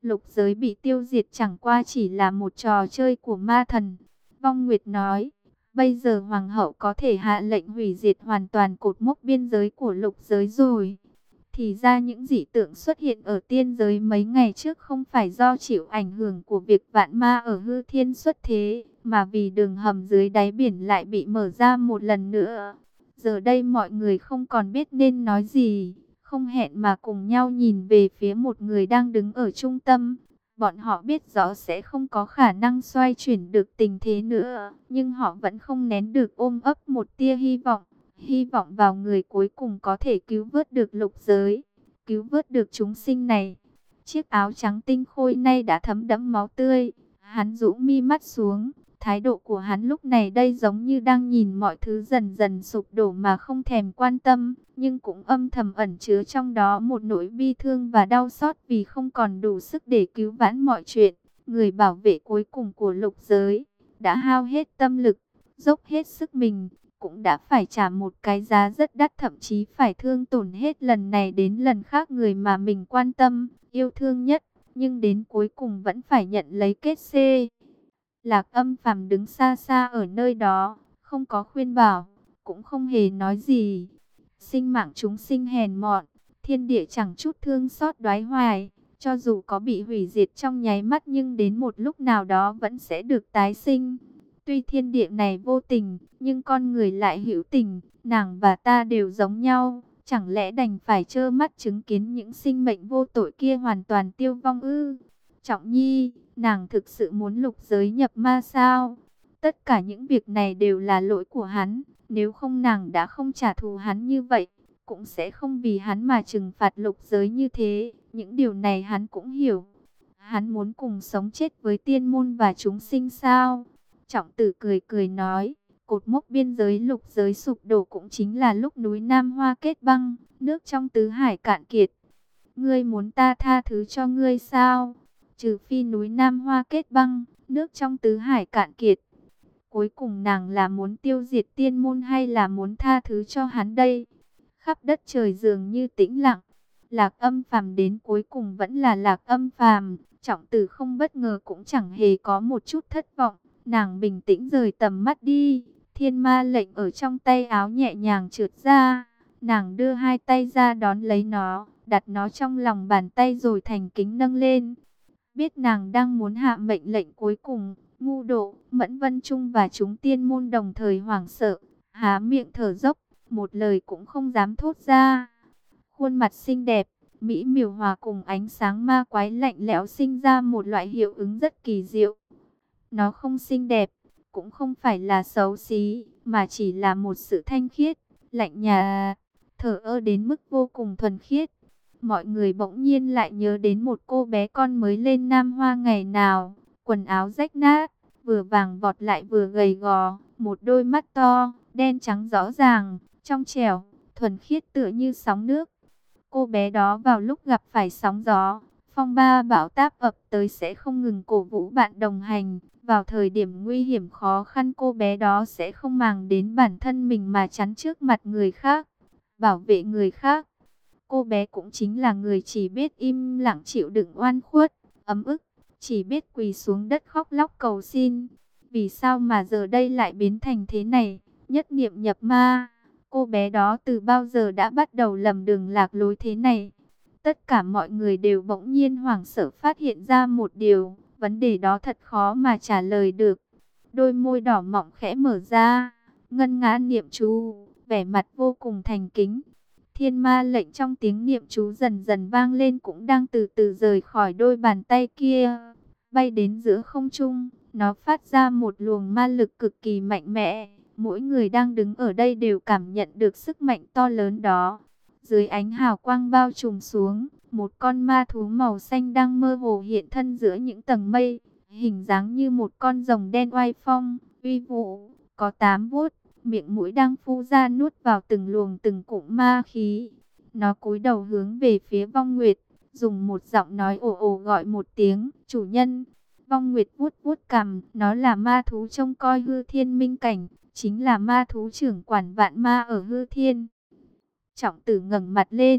lục giới bị tiêu diệt chẳng qua chỉ là một trò chơi của ma thần. Vong Nguyệt nói, bây giờ hoàng hậu có thể hạ lệnh hủy diệt hoàn toàn cột mốc biên giới của lục giới rồi. Thì ra những dị tượng xuất hiện ở tiên giới mấy ngày trước không phải do chịu ảnh hưởng của việc vạn ma ở hư thiên xuất thế, mà vì đường hầm dưới đáy biển lại bị mở ra một lần nữa. Giờ đây mọi người không còn biết nên nói gì, không hẹn mà cùng nhau nhìn về phía một người đang đứng ở trung tâm. Bọn họ biết rõ sẽ không có khả năng xoay chuyển được tình thế nữa, nhưng họ vẫn không nén được ôm ấp một tia hy vọng. Hy vọng vào người cuối cùng có thể cứu vớt được lục giới, cứu vớt được chúng sinh này. Chiếc áo trắng tinh khôi nay đã thấm đẫm máu tươi. Hắn rũ mi mắt xuống, thái độ của hắn lúc này đây giống như đang nhìn mọi thứ dần dần sụp đổ mà không thèm quan tâm, nhưng cũng âm thầm ẩn chứa trong đó một nỗi bi thương và đau xót vì không còn đủ sức để cứu vãn mọi chuyện. Người bảo vệ cuối cùng của lục giới đã hao hết tâm lực, dốc hết sức mình, cũng đã phải trả một cái giá rất đắt, thậm chí phải thương tổn hết lần này đến lần khác người mà mình quan tâm, yêu thương nhất, nhưng đến cuối cùng vẫn phải nhận lấy kết xê. Lạc Âm Phàm đứng xa xa ở nơi đó, không có khuyên bảo, cũng không hề nói gì. Sinh mạng chúng sinh hèn mọn, thiên địa chẳng chút thương xót đoái hoài, cho dù có bị hủy diệt trong nháy mắt nhưng đến một lúc nào đó vẫn sẽ được tái sinh. Tuy thiên địa này vô tình, nhưng con người lại hữu tình, nàng và ta đều giống nhau, chẳng lẽ đành phải trơ mắt chứng kiến những sinh mệnh vô tội kia hoàn toàn tiêu vong ư? Trọng Nhi, nàng thực sự muốn lục giới nhập ma sao? Tất cả những việc này đều là lỗi của hắn, nếu không nàng đã không trả thù hắn như vậy, cũng sẽ không vì hắn mà trừng phạt lục giới như thế, những điều này hắn cũng hiểu. Hắn muốn cùng sống chết với tiên môn và chúng sinh sao? Trọng Tử cười cười nói, cột mốc biên giới lục giới sụp đổ cũng chính là lúc núi Nam Hoa kết băng, nước trong tứ hải cạn kiệt. Ngươi muốn ta tha thứ cho ngươi sao? Trừ phi núi Nam Hoa kết băng, nước trong tứ hải cạn kiệt. Cuối cùng nàng là muốn tiêu diệt tiên môn hay là muốn tha thứ cho hắn đây? Khắp đất trời dường như tĩnh lặng. Lạc Âm Phàm đến cuối cùng vẫn là Lạc Âm Phàm. Trọng Tử không bất ngờ cũng chẳng hề có một chút thất vọng. Nàng bình tĩnh rời tầm mắt đi. Thiên ma lệnh ở trong tay áo nhẹ nhàng trượt ra. Nàng đưa hai tay ra đón lấy nó, đặt nó trong lòng bàn tay rồi thành kính nâng lên. Biết nàng đang muốn hạ mệnh lệnh cuối cùng, Ngu Độ, Mẫn Vân Trung và chúng tiên môn đồng thời hoảng sợ, há miệng thở dốc, một lời cũng không dám thốt ra. Khuôn mặt xinh đẹp, mỹ miều hòa cùng ánh sáng ma quái lạnh lẽo sinh ra một loại hiệu ứng rất kỳ diệu. Nó không xinh đẹp, cũng không phải là xấu xí, mà chỉ là một sự thanh khiết, lạnh nhạt, thờ ơ đến mức vô cùng thuần khiết. Mọi người bỗng nhiên lại nhớ đến một cô bé con mới lên Nam Hoa ngày nào, quần áo rách nát, vừa vàng vọt lại vừa gầy gò, một đôi mắt to, đen trắng rõ ràng, trong trẻo, thuần khiết tựa như sóng nước. Cô bé đó vào lúc gặp phải sóng gió, phong ba bão táp ập tới sẽ không ngừng cổ vũ bạn đồng hành. Vào thời điểm nguy hiểm khó khăn, cô bé đó sẽ không màng đến bản thân mình mà chắn trước mặt người khác, bảo vệ người khác. Cô bé cũng chính là người chỉ biết im lặng chịu đựng oan khuất, ấm ức, chỉ biết quỳ xuống đất khóc lóc cầu xin. Vì sao mà giờ đây lại biến thành thế này, nhất niệm nhập ma? Cô bé đó từ bao giờ đã bắt đầu lầm đường lạc lối thế này? Tất cả mọi người đều bỗng nhiên hoảng sợ phát hiện ra một điều, vấn đề đó thật khó mà trả lời được. Đôi môi đỏ mọng khẽ mở ra, ngân nga niệm chú, vẻ mặt vô cùng thành kính. Thiên ma lệnh trong tiếng niệm chú dần dần vang lên cũng đang từ từ rời khỏi đôi bàn tay kia, bay đến giữa không trung. Nó phát ra một luồng ma lực cực kỳ mạnh mẽ. Mỗi người đang đứng ở đây đều cảm nhận được sức mạnh to lớn đó. Dưới ánh hào quang bao trùm xuống, một con ma thú màu xanh đang mơ hồ hiện thân giữa những tầng mây, hình dáng như một con rồng đen oai phong, uy vũ, có tám vuốt, miệng mũi đang phu ra nuốt vào từng luồng từng cụm ma khí. Nó cúi đầu hướng về phía Vong Nguyệt, dùng một giọng nói ồ ồ gọi một tiếng, chủ nhân. Vong Nguyệt vuốt vuốt cằm, nó là ma thú trông coi hư thiên minh cảnh, chính là ma thú trưởng quản vạn ma ở hư thiên. Trọng Tử ngẩng mặt lên,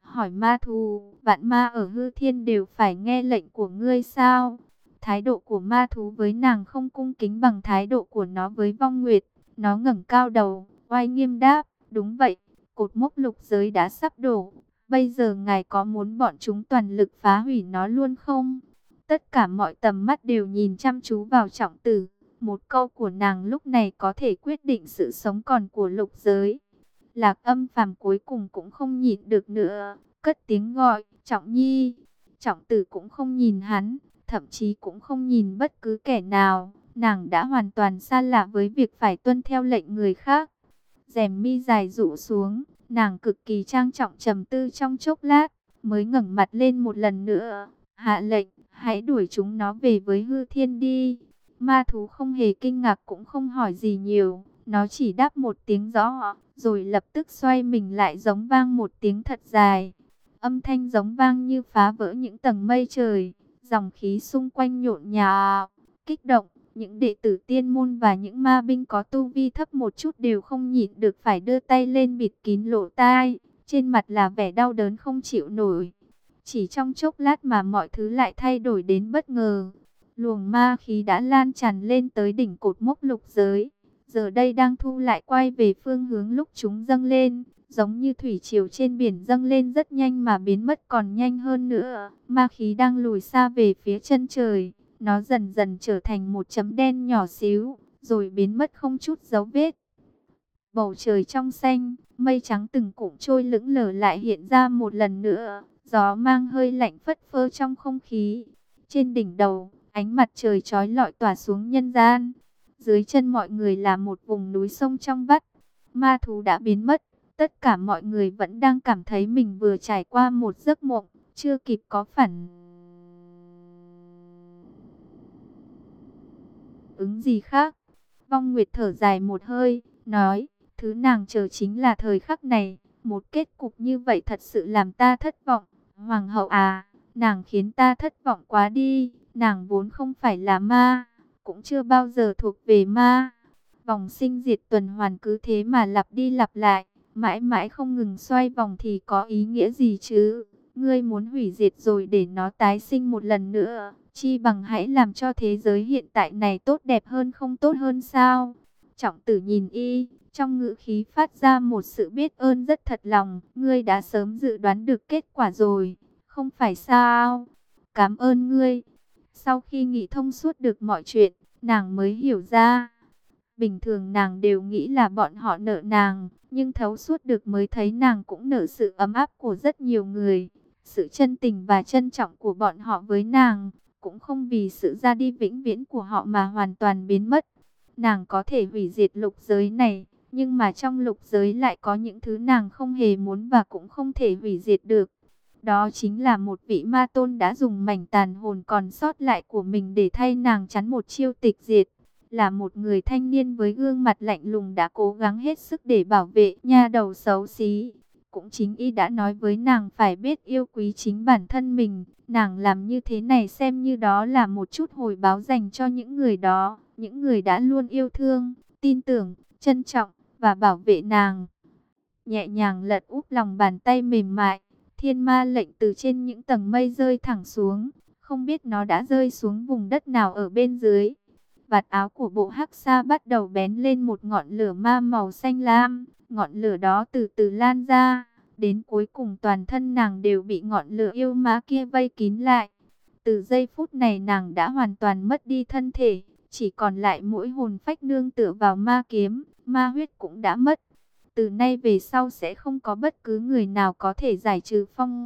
hỏi ma thú, vạn ma ở hư thiên đều phải nghe lệnh của ngươi sao? Thái độ của ma thú với nàng không cung kính bằng thái độ của nó với Vong Nguyệt. Nó ngẩng cao đầu, oai nghiêm đáp, đúng vậy, cột mốc lục giới đã sắp đổ. Bây giờ ngài có muốn bọn chúng toàn lực phá hủy nó luôn không? Tất cả mọi tầm mắt đều nhìn chăm chú vào Trọng Tử. Một câu của nàng lúc này có thể quyết định sự sống còn của lục giới. Lạc Âm Phàm cuối cùng cũng không nhịn được nữa, cất tiếng gọi, Trọng Nhi. Trọng Tử cũng không nhìn hắn, thậm chí cũng không nhìn bất cứ kẻ nào. Nàng đã hoàn toàn xa lạ với việc phải tuân theo lệnh người khác. Rèm mi dài rũ xuống, nàng cực kỳ trang trọng trầm tư trong chốc lát, mới ngẩng mặt lên một lần nữa, hạ lệnh, hãy đuổi chúng nó về với hư thiên đi. Ma thú không hề kinh ngạc cũng không hỏi gì nhiều, nó chỉ đáp một tiếng rõ, rồi lập tức xoay mình lại giống vang một tiếng thật dài. Âm thanh giống vang như phá vỡ những tầng mây trời, dòng khí xung quanh nhộn nhạo, kích động. Những đệ tử tiên môn và những ma binh có tu vi thấp một chút đều không nhịn được phải đưa tay lên bịt kín lỗ tai, trên mặt là vẻ đau đớn không chịu nổi. Chỉ trong chốc lát mà mọi thứ lại thay đổi đến bất ngờ. Luồng ma khí đã lan tràn lên tới đỉnh cột mốc lục giới, giờ đây đang thu lại quay về phương hướng lúc chúng dâng lên, giống như thủy triều trên biển dâng lên rất nhanh mà biến mất còn nhanh hơn nữa. Ma khí đang lùi xa về phía chân trời. Nó dần dần trở thành một chấm đen nhỏ xíu, rồi biến mất không chút dấu vết. Bầu trời trong xanh, mây trắng từng cụm trôi lững lờ lại hiện ra một lần nữa. Gió mang hơi lạnh phất phơ trong không khí. Trên đỉnh đầu, ánh mặt trời chói lọi tỏa xuống nhân gian. Dưới chân mọi người là một vùng núi sông trong vắt. Ma thú đã biến mất. Tất cả mọi người vẫn đang cảm thấy mình vừa trải qua một giấc mộng, chưa kịp có phản ứng gì khác. Vong Nguyệt thở dài một hơi, nói, thứ nàng chờ chính là thời khắc này. Một kết cục như vậy thật sự làm ta thất vọng. Hoàng hậu à, nàng khiến ta thất vọng quá đi. Nàng vốn không phải là ma, cũng chưa bao giờ thuộc về ma. Vòng sinh diệt tuần hoàn cứ thế mà lặp đi lặp lại, mãi mãi không ngừng xoay vòng thì có ý nghĩa gì chứ? Ngươi muốn hủy diệt rồi để nó tái sinh một lần nữa, chi bằng hãy làm cho thế giới hiện tại này tốt đẹp hơn không tốt hơn sao? Trọng Tử nhìn y, trong ngữ khí phát ra một sự biết ơn rất thật lòng. Ngươi đã sớm dự đoán được kết quả rồi, không phải sao? Cảm ơn ngươi. Sau khi nghĩ thông suốt được mọi chuyện, nàng mới hiểu ra. Bình thường nàng đều nghĩ là bọn họ nợ nàng, nhưng thấu suốt được mới thấy nàng cũng nợ sự ấm áp của rất nhiều người. Sự chân tình và trân trọng của bọn họ với nàng, cũng không vì sự ra đi vĩnh viễn của họ mà hoàn toàn biến mất. Nàng có thể hủy diệt lục giới này, nhưng mà trong lục giới lại có những thứ nàng không hề muốn và cũng không thể hủy diệt được. Đó chính là một vị ma tôn đã dùng mảnh tàn hồn còn sót lại của mình để thay nàng chắn một chiêu tịch diệt. Là một người thanh niên với gương mặt lạnh lùng đã cố gắng hết sức để bảo vệ nha đầu xấu xí. Cũng chính y đã nói với nàng phải biết yêu quý chính bản thân mình. Nàng làm như thế này xem như đó là một chút hồi báo dành cho những người đó. Những người đã luôn yêu thương, tin tưởng, trân trọng và bảo vệ nàng. Nhẹ nhàng lật úp lòng bàn tay mềm mại. Thiên ma lệnh từ trên những tầng mây rơi thẳng xuống. Không biết nó đã rơi xuống vùng đất nào ở bên dưới. Vạt áo của bộ hắc sa bắt đầu bén lên một ngọn lửa ma màu xanh lam. Ngọn lửa đó từ từ lan ra. Đến cuối cùng toàn thân nàng đều bị ngọn lửa yêu ma kia vây kín lại. Từ giây phút này nàng đã hoàn toàn mất đi thân thể. Chỉ còn lại mỗi hồn phách nương tựa vào ma kiếm. Ma huyết cũng đã mất. Từ nay về sau sẽ không có bất cứ người nào có thể giải trừ phong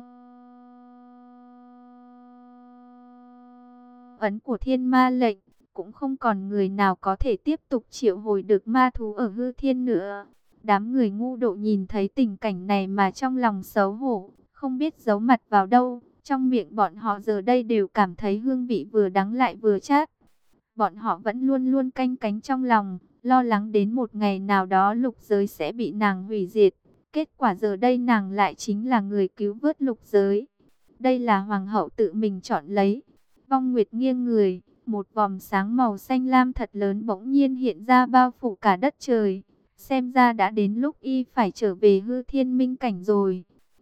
ấn của thiên ma lệnh. Cũng không còn người nào có thể tiếp tục triệu hồi được ma thú ở hư thiên nữa. Đám người ngu độ nhìn thấy tình cảnh này mà trong lòng xấu hổ, không biết giấu mặt vào đâu. Trong miệng bọn họ giờ đây đều cảm thấy hương vị vừa đắng lại vừa chát. Bọn họ vẫn luôn luôn canh cánh trong lòng, lo lắng đến một ngày nào đó lục giới sẽ bị nàng hủy diệt. Kết quả giờ đây nàng lại chính là người cứu vớt lục giới. Đây là hoàng hậu tự mình chọn lấy. Vong Nguyệt nghiêng người. Một vòng sáng màu xanh lam thật lớn bỗng nhiên hiện ra bao phủ cả đất trời. Xem ra đã đến lúc y phải trở về hư thiên minh cảnh rồi.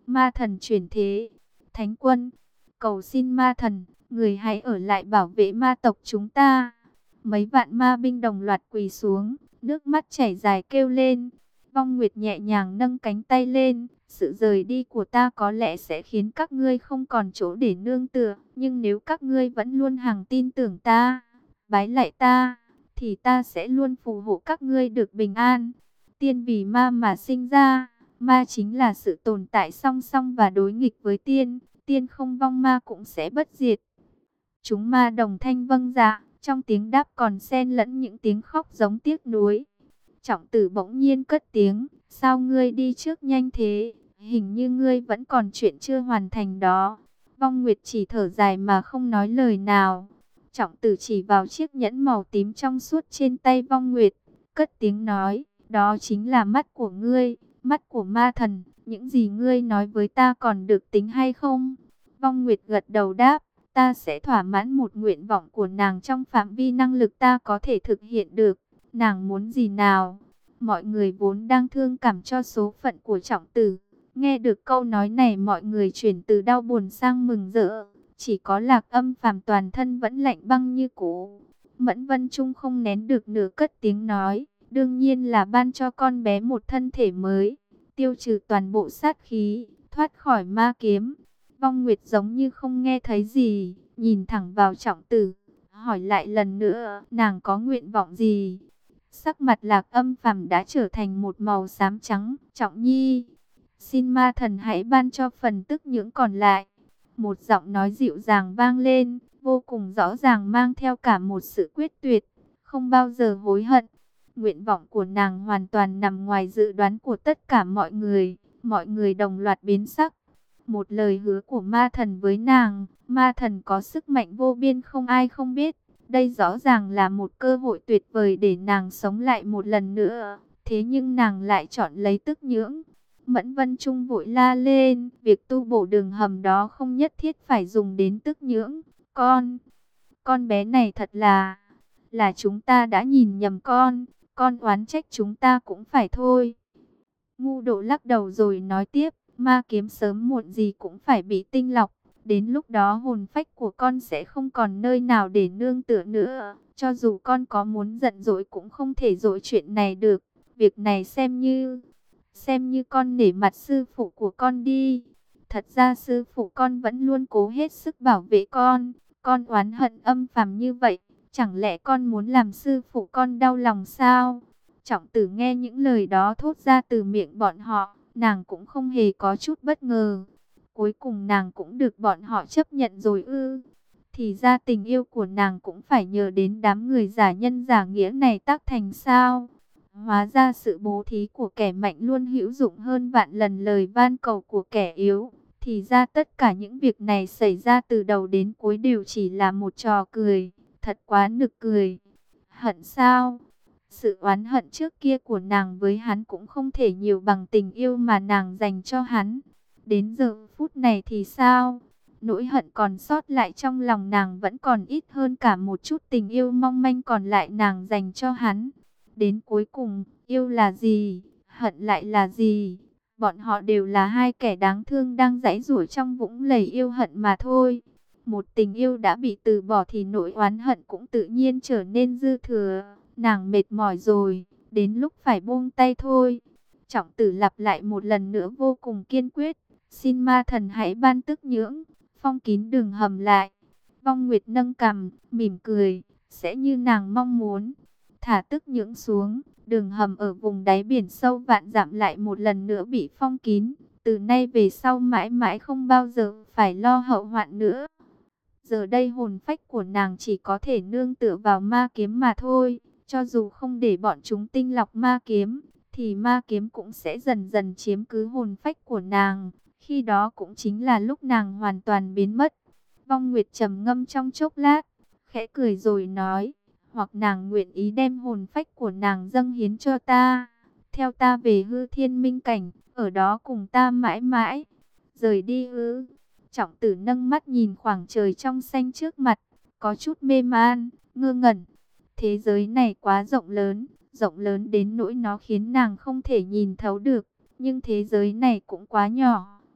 Ma thần chuyển thế. Thánh quân, cầu xin ma thần, người hãy ở lại bảo vệ ma tộc chúng ta. Mấy vạn ma binh đồng loạt quỳ xuống, nước mắt chảy dài kêu lên. Vong Nguyệt nhẹ nhàng nâng cánh tay lên. Sự rời đi của ta có lẽ sẽ khiến các ngươi không còn chỗ để nương tựa. Nhưng nếu các ngươi vẫn luôn hằng tin tưởng ta, bái lạy ta, thì ta sẽ luôn phù hộ các ngươi được bình an. Tiên vì ma mà sinh ra. Ma chính là sự tồn tại song song và đối nghịch với tiên. Tiên không vong ma cũng sẽ bất diệt. Chúng ma đồng thanh vâng dạ. Trong tiếng đáp còn xen lẫn những tiếng khóc giống tiếc nuối. Trọng tử bỗng nhiên cất tiếng. Sao ngươi đi trước nhanh thế? Hình như ngươi vẫn còn chuyện chưa hoàn thành đó. Vong Nguyệt chỉ thở dài mà không nói lời nào. Trọng tử chỉ vào chiếc nhẫn màu tím trong suốt trên tay Vong Nguyệt. Cất tiếng nói. Đó chính là mắt của ngươi. Mắt của ma thần. Những gì ngươi nói với ta còn được tính hay không? Vong Nguyệt gật đầu đáp. Ta sẽ thỏa mãn một nguyện vọng của nàng trong phạm vi năng lực ta có thể thực hiện được. Nàng muốn gì nào? Mọi người vốn đang thương cảm cho số phận của Trọng tử. Nghe được câu nói này mọi người chuyển từ đau buồn sang mừng rỡ. Chỉ có Lạc Âm Phàm toàn thân vẫn lạnh băng như cũ. Mẫn Vân Trung không nén được nửa cất tiếng nói. Đương nhiên là ban cho con bé một thân thể mới. Tiêu trừ toàn bộ sát khí. Thoát khỏi ma kiếm. Vong Nguyệt giống như không nghe thấy gì. Nhìn thẳng vào Trọng tử. Hỏi lại lần nữa. Nàng có nguyện vọng gì? Sắc mặt Lạc Âm Phàm đã trở thành một màu xám trắng. Trọng nhi, xin ma thần hãy ban cho phần tức những còn lại. Một giọng nói dịu dàng vang lên, vô cùng rõ ràng mang theo cả một sự quyết tuyệt, không bao giờ hối hận. Nguyện vọng của nàng hoàn toàn nằm ngoài dự đoán của tất cả mọi người. Mọi người đồng loạt biến sắc. Một lời hứa của ma thần với nàng, ma thần có sức mạnh vô biên không ai không biết. Đây rõ ràng là một cơ hội tuyệt vời để nàng sống lại một lần nữa. Thế nhưng nàng lại chọn lấy tức nhưỡng. Mẫn Vân Trung vội la lên. Việc tu bổ đường hầm đó không nhất thiết phải dùng đến tức nhưỡng. Con, con bé này thật là, là chúng ta đã nhìn nhầm con. Con oán trách chúng ta cũng phải thôi. Ngu Độ lắc đầu rồi nói tiếp. Ma kiếm sớm muộn gì cũng phải bị tinh lọc. Đến lúc đó hồn phách của con sẽ không còn nơi nào để nương tựa nữa. Cho dù con có muốn giận dỗi cũng không thể dỗi chuyện này được. Việc này xem như, xem như con nể mặt sư phụ của con đi. Thật ra sư phụ con vẫn luôn cố hết sức bảo vệ con. Con oán hận Âm Phàm như vậy. Chẳng lẽ con muốn làm sư phụ con đau lòng sao? Trọng tử nghe những lời đó thốt ra từ miệng bọn họ. Nàng cũng không hề có chút bất ngờ. Cuối cùng nàng cũng được bọn họ chấp nhận rồi ư. Thì ra tình yêu của nàng cũng phải nhờ đến đám người giả nhân giả nghĩa này tác thành sao. Hóa ra sự bố thí của kẻ mạnh luôn hữu dụng hơn vạn lần lời van cầu của kẻ yếu. Thì ra tất cả những việc này xảy ra từ đầu đến cuối đều chỉ là một trò cười. Thật quá nực cười. Hận sao? Sự oán hận trước kia của nàng với hắn cũng không thể nhiều bằng tình yêu mà nàng dành cho hắn. Đến giờ phút này thì sao? Nỗi hận còn sót lại trong lòng nàng vẫn còn ít hơn cả một chút tình yêu mong manh còn lại nàng dành cho hắn. Đến cuối cùng, yêu là gì? Hận lại là gì? Bọn họ đều là hai kẻ đáng thương đang giãy giụa trong vũng lầy yêu hận mà thôi. Một tình yêu đã bị từ bỏ thì nỗi oán hận cũng tự nhiên trở nên dư thừa. Nàng mệt mỏi rồi, đến lúc phải buông tay thôi. Trọng tử lặp lại một lần nữa vô cùng kiên quyết. Xin ma thần hãy ban tức nhưỡng, phong kín đường hầm lại. Vong Nguyệt nâng cằm, mỉm cười, sẽ như nàng mong muốn. Thả tức nhưỡng xuống, đường hầm ở vùng đáy biển sâu vạn dặm lại một lần nữa bị phong kín. Từ nay về sau mãi mãi không bao giờ phải lo hậu hoạn nữa. Giờ đây hồn phách của nàng chỉ có thể nương tựa vào ma kiếm mà thôi. Cho dù không để bọn chúng tinh lọc ma kiếm, thì ma kiếm cũng sẽ dần dần chiếm cứ hồn phách của nàng. Khi đó cũng chính là lúc nàng hoàn toàn biến mất. Vong Nguyệt trầm ngâm trong chốc lát, khẽ cười rồi nói, hoặc nàng nguyện ý đem hồn phách của nàng dâng hiến cho ta, theo ta về hư thiên minh cảnh, ở đó cùng ta mãi mãi. Rời đi ư? Trọng tử nâng mắt nhìn khoảng trời trong xanh trước mặt, có chút mê man, ngơ ngẩn. Thế giới này quá rộng lớn, rộng lớn đến nỗi nó khiến nàng không thể nhìn thấu được. Nhưng thế giới này cũng quá nhỏ,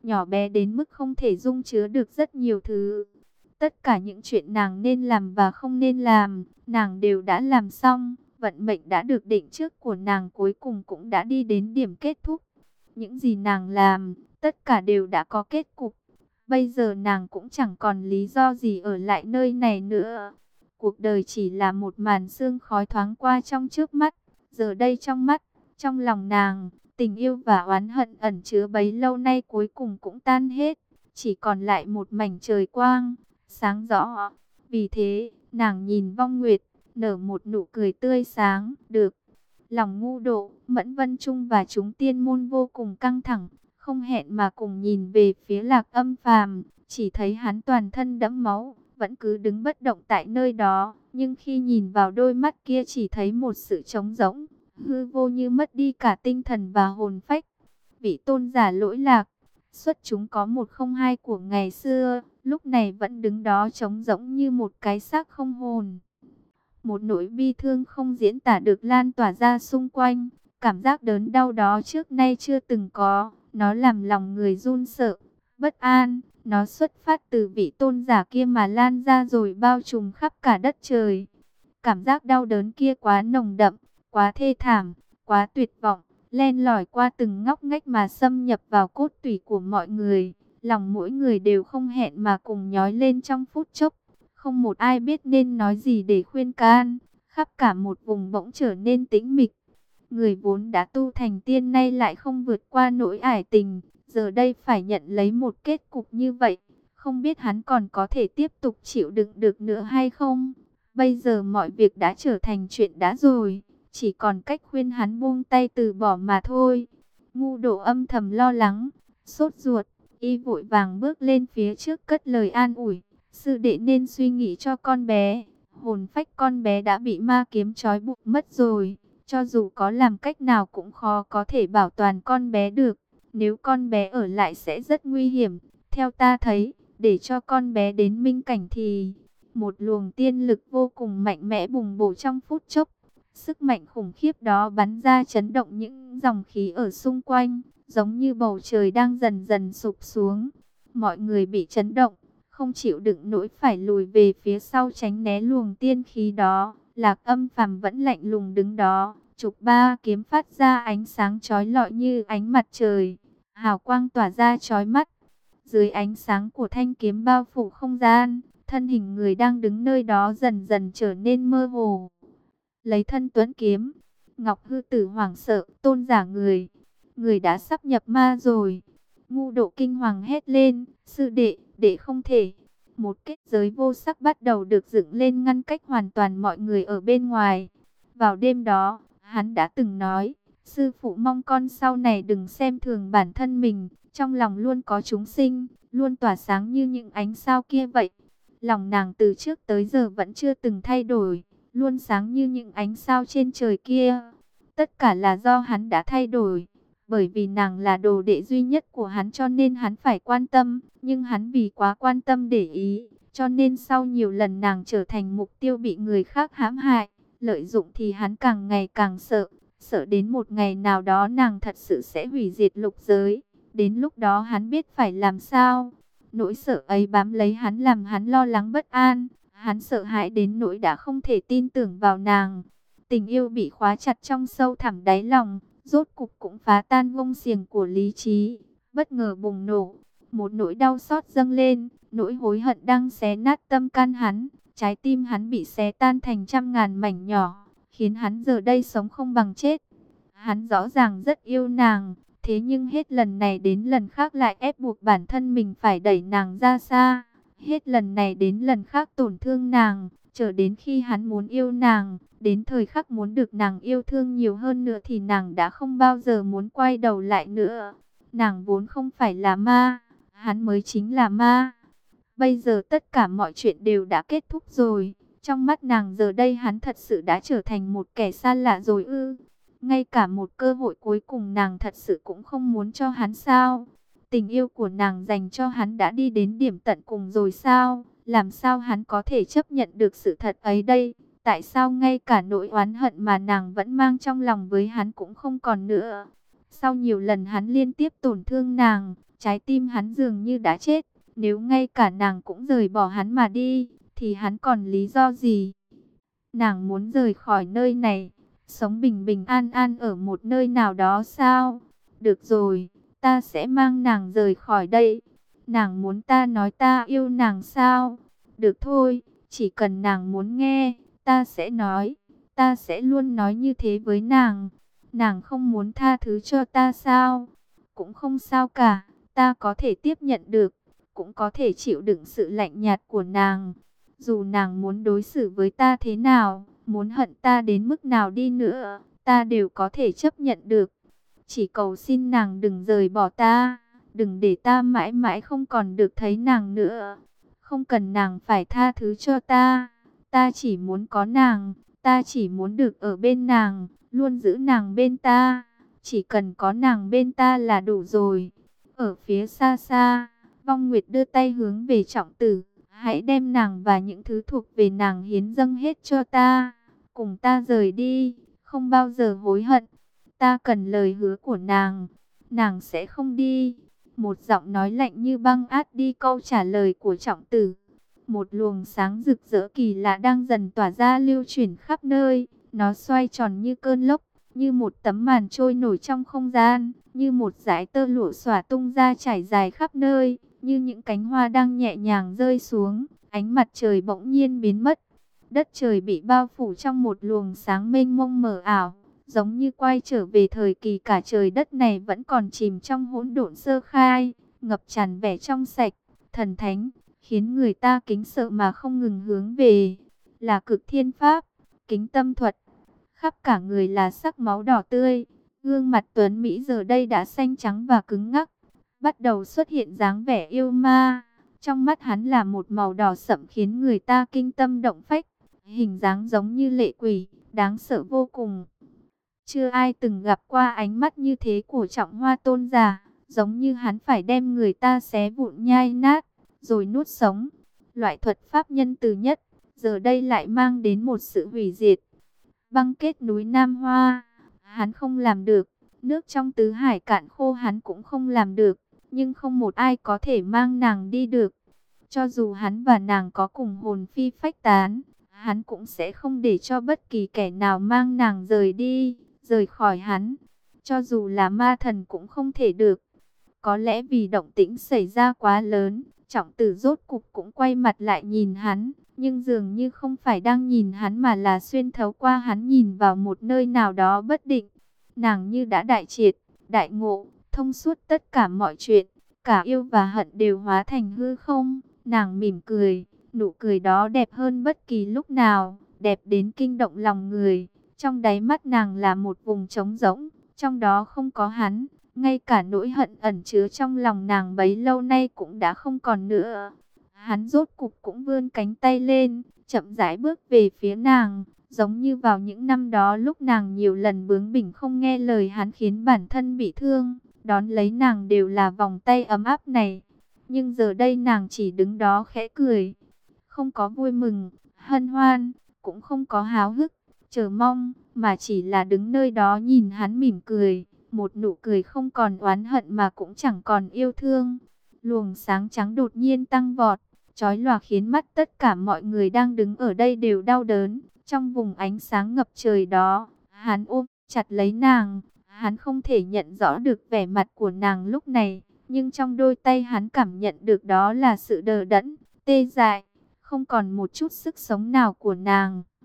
nhỏ bé đến mức không thể dung chứa được rất nhiều thứ. Tất cả những chuyện nàng nên làm và không nên làm, nàng đều đã làm xong. Vận mệnh đã được định trước của nàng cuối cùng cũng đã đi đến điểm kết thúc. Những gì nàng làm, tất cả đều đã có kết cục. Bây giờ nàng cũng chẳng còn lý do gì ở lại nơi này nữa. Cuộc đời chỉ là một màn sương khói thoáng qua trong trước mắt. Giờ đây trong mắt, trong lòng nàng, tình yêu và oán hận ẩn chứa bấy lâu nay cuối cùng cũng tan hết. Chỉ còn lại một mảnh trời quang, sáng rõ. Vì thế, nàng nhìn Vong Nguyệt, nở một nụ cười tươi sáng. Được. Lòng ngu độ, Mẫn Vân Trung và chúng tiên môn vô cùng căng thẳng, không hẹn mà cùng nhìn về phía Lạc Âm Phàm, chỉ thấy hắn toàn thân đẫm máu, vẫn cứ đứng bất động tại nơi đó, nhưng khi nhìn vào đôi mắt kia chỉ thấy một sự trống rỗng, hư vô như mất đi cả tinh thần và hồn phách. Vị tôn giả lỗi lạc, xuất chúng có một không hai của ngày xưa, lúc này vẫn đứng đó trống rỗng như một cái xác không hồn. Một nỗi bi thương không diễn tả được lan tỏa ra xung quanh, cảm giác đớn đau đó trước nay chưa từng có, nó làm lòng người run sợ, bất an, nó xuất phát từ vị tôn giả kia mà lan ra rồi bao trùm khắp cả đất trời. Cảm giác đau đớn kia quá nồng đậm, quá thê thảm, quá tuyệt vọng, len lỏi qua từng ngóc ngách mà xâm nhập vào cốt tủy của mọi người, lòng mỗi người đều không hẹn mà cùng nhói lên trong phút chốc. Không một ai biết nên nói gì để khuyên can, khắp cả một vùng bỗng trở nên tĩnh mịch. Người vốn đã tu thành tiên nay lại không vượt qua nỗi ải tình, giờ đây phải nhận lấy một kết cục như vậy, không biết hắn còn có thể tiếp tục chịu đựng được nữa hay không. Bây giờ mọi việc đã trở thành chuyện đã rồi, chỉ còn cách khuyên hắn buông tay từ bỏ mà thôi. Ngu Độ âm thầm lo lắng, sốt ruột, y vội vàng bước lên phía trước cất lời an ủi. Sư đệ nên suy nghĩ cho con bé, hồn phách con bé đã bị ma kiếm trói buộc mất rồi, cho dù có làm cách nào cũng khó có thể bảo toàn con bé được, nếu con bé ở lại sẽ rất nguy hiểm, theo ta thấy, để cho con bé đến minh cảnh thì, một luồng tiên lực vô cùng mạnh mẽ bùng bổ trong phút chốc, sức mạnh khủng khiếp đó bắn ra chấn động những dòng khí ở xung quanh, giống như bầu trời đang dần dần sụp xuống, mọi người bị chấn động. Không chịu đựng nỗi phải lùi về phía sau tránh né luồng tiên khí đó. Lạc Âm Phàm vẫn lạnh lùng đứng đó, trục ba kiếm phát ra ánh sáng chói lọi như ánh mặt trời, hào quang tỏa ra chói mắt. Dưới ánh sáng của thanh kiếm bao phủ không gian, thân hình người đang đứng nơi đó dần dần trở nên mơ hồ. Lấy thân tuấn kiếm, Ngọc Hư Tử hoảng sợ, tôn giả người, người đã sắp nhập ma rồi. Ngu Độ kinh hoàng hét lên, sư đệ, đệ không thể. Một kết giới vô sắc bắt đầu được dựng lên ngăn cách hoàn toàn mọi người ở bên ngoài. Vào đêm đó, hắn đã từng nói, sư phụ mong con sau này đừng xem thường bản thân mình, trong lòng luôn có chúng sinh, luôn tỏa sáng như những ánh sao kia vậy. Lòng nàng từ trước tới giờ vẫn chưa từng thay đổi, luôn sáng như những ánh sao trên trời kia. Tất cả là do hắn đã thay đổi. Bởi vì nàng là đồ đệ duy nhất của hắn cho nên hắn phải quan tâm, nhưng hắn vì quá quan tâm để ý, cho nên sau nhiều lần nàng trở thành mục tiêu bị người khác hãm hại, lợi dụng thì hắn càng ngày càng sợ, sợ đến một ngày nào đó nàng thật sự sẽ hủy diệt lục giới, đến lúc đó hắn biết phải làm sao. Nỗi sợ ấy bám lấy hắn làm hắn lo lắng bất an, hắn sợ hãi đến nỗi đã không thể tin tưởng vào nàng. Tình yêu bị khóa chặt trong sâu thẳm đáy lòng, rốt cục cũng phá tan gông xiềng của lý trí, bất ngờ bùng nổ. Một nỗi đau xót dâng lên, nỗi hối hận đang xé nát tâm can hắn. Trái tim hắn bị xé tan thành trăm ngàn mảnh nhỏ, khiến hắn giờ đây sống không bằng chết. Hắn rõ ràng rất yêu nàng, thế nhưng hết lần này đến lần khác lại ép buộc bản thân mình phải đẩy nàng ra xa. Hết lần này đến lần khác tổn thương nàng, chờ đến khi hắn muốn yêu nàng, đến thời khắc muốn được nàng yêu thương nhiều hơn nữa thì nàng đã không bao giờ muốn quay đầu lại nữa. Nàng vốn không phải là ma, hắn mới chính là ma. Bây giờ tất cả mọi chuyện đều đã kết thúc rồi. Trong mắt nàng giờ đây hắn thật sự đã trở thành một kẻ xa lạ rồi ư. Ngay cả một cơ hội cuối cùng nàng thật sự cũng không muốn cho hắn sao. Tình yêu của nàng dành cho hắn đã đi đến điểm tận cùng rồi sao? Làm sao hắn có thể chấp nhận được sự thật ấy đây? Tại sao ngay cả nỗi oán hận mà nàng vẫn mang trong lòng với hắn cũng không còn nữa? Sau nhiều lần hắn liên tiếp tổn thương nàng, Trái tim hắn dường như đã chết. Nếu ngay cả nàng cũng rời bỏ hắn mà đi, thì hắn còn lý do gì? Nàng muốn rời khỏi nơi này, sống bình bình an an ở một nơi nào đó sao? Được rồi, ta sẽ mang nàng rời khỏi đây. Nàng muốn ta nói ta yêu nàng sao? Được thôi, chỉ cần nàng muốn nghe, ta sẽ nói. Ta sẽ luôn nói như thế với nàng. Nàng không muốn tha thứ cho ta sao? Cũng không sao cả, ta có thể tiếp nhận được, cũng có thể chịu đựng sự lạnh nhạt của nàng. Dù nàng muốn đối xử với ta thế nào, muốn hận ta đến mức nào đi nữa, ta đều có thể chấp nhận được. Chỉ cầu xin nàng đừng rời bỏ ta, đừng để ta mãi mãi không còn được thấy nàng nữa. Không cần nàng phải tha thứ cho ta, ta chỉ muốn có nàng, ta chỉ muốn được ở bên nàng, luôn giữ nàng bên ta. Chỉ cần có nàng bên ta là đủ rồi. Ở phía xa xa, Vong Nguyệt đưa tay hướng về Trọng Tử. Hãy đem nàng và những thứ thuộc về nàng hiến dâng hết cho ta. Cùng ta rời đi, không bao giờ hối hận. Ta cần lời hứa của nàng. Nàng sẽ không đi. Một giọng nói lạnh như băng át đi câu trả lời của Trọng Tử. Một luồng sáng rực rỡ kỳ lạ đang dần tỏa ra lưu chuyển khắp nơi. Nó xoay tròn như cơn lốc, như một tấm màn trôi nổi trong không gian, như một dải tơ lụa xõa tung ra trải dài khắp nơi, như những cánh hoa đang nhẹ nhàng rơi xuống. Ánh mặt trời bỗng nhiên biến mất. Đất trời bị bao phủ trong một luồng sáng mênh mông mờ ảo, giống như quay trở về thời kỳ cả trời đất này vẫn còn chìm trong hỗn độn sơ khai, ngập tràn vẻ trong sạch, thần thánh, khiến người ta kính sợ mà không ngừng hướng về. Là Cực Thiên Pháp, Kính Tâm Thuật. Khắp cả người là sắc máu đỏ tươi, gương mặt tuấn mỹ giờ đây đã xanh trắng và cứng ngắc, bắt đầu xuất hiện dáng vẻ yêu ma. Trong mắt hắn là một màu đỏ sậm khiến người ta kinh tâm động phách, hình dáng giống như lệ quỷ, đáng sợ vô cùng. Chưa ai từng gặp qua ánh mắt như thế của Trọng Hoa tôn giả, giống như hắn phải đem người ta xé vụn nhai nát, rồi nuốt sống. Loại thuật pháp nhân từ nhất, giờ đây lại mang đến một sự hủy diệt. Băng kết núi Nam Hoa, hắn không làm được. Nước trong tứ hải cạn khô hắn cũng không làm được. Nhưng không một ai có thể mang nàng đi được. Cho dù hắn và nàng có cùng hồn phi phách tán, hắn cũng sẽ không để cho bất kỳ kẻ nào mang nàng rời đi, rời khỏi hắn. Cho dù là ma thần cũng không thể được. Có lẽ vì động tĩnh xảy ra quá lớn, Trọng Tử rốt cục cũng quay mặt lại nhìn hắn. Nhưng dường như không phải đang nhìn hắn mà là xuyên thấu qua hắn nhìn vào một nơi nào đó bất định. Nàng như đã đại triệt, đại ngộ, thông suốt tất cả mọi chuyện. Cả yêu và hận đều hóa thành hư không. Nàng mỉm cười, nụ cười đó đẹp hơn bất kỳ lúc nào, đẹp đến kinh động lòng người. Trong đáy mắt nàng là một vùng trống rỗng, trong đó không có hắn. Ngay cả nỗi hận ẩn chứa trong lòng nàng bấy lâu nay cũng đã không còn nữa. Hắn rốt cục cũng vươn cánh tay lên, chậm rãi bước về phía nàng, giống như vào những năm đó lúc nàng nhiều lần bướng bỉnh không nghe lời hắn khiến bản thân bị thương, đón lấy nàng đều là vòng tay ấm áp này. Nhưng giờ đây nàng chỉ đứng đó khẽ cười, không có vui mừng, hân hoan, cũng không có háo hức, chờ mong, mà chỉ là đứng nơi đó nhìn hắn mỉm cười, một nụ cười không còn oán hận mà cũng chẳng còn yêu thương. Luồng sáng trắng đột nhiên tăng vọt, chói lòa khiến mắt tất cả mọi người đang đứng ở đây đều đau đớn. Trong vùng ánh sáng ngập trời đó, hắn ôm chặt lấy nàng. Hắn không thể nhận rõ được vẻ mặt của nàng lúc này, nhưng trong đôi tay hắn cảm nhận được đó là sự đờ đẫn, tê dại, không còn một chút sức sống nào của nàng.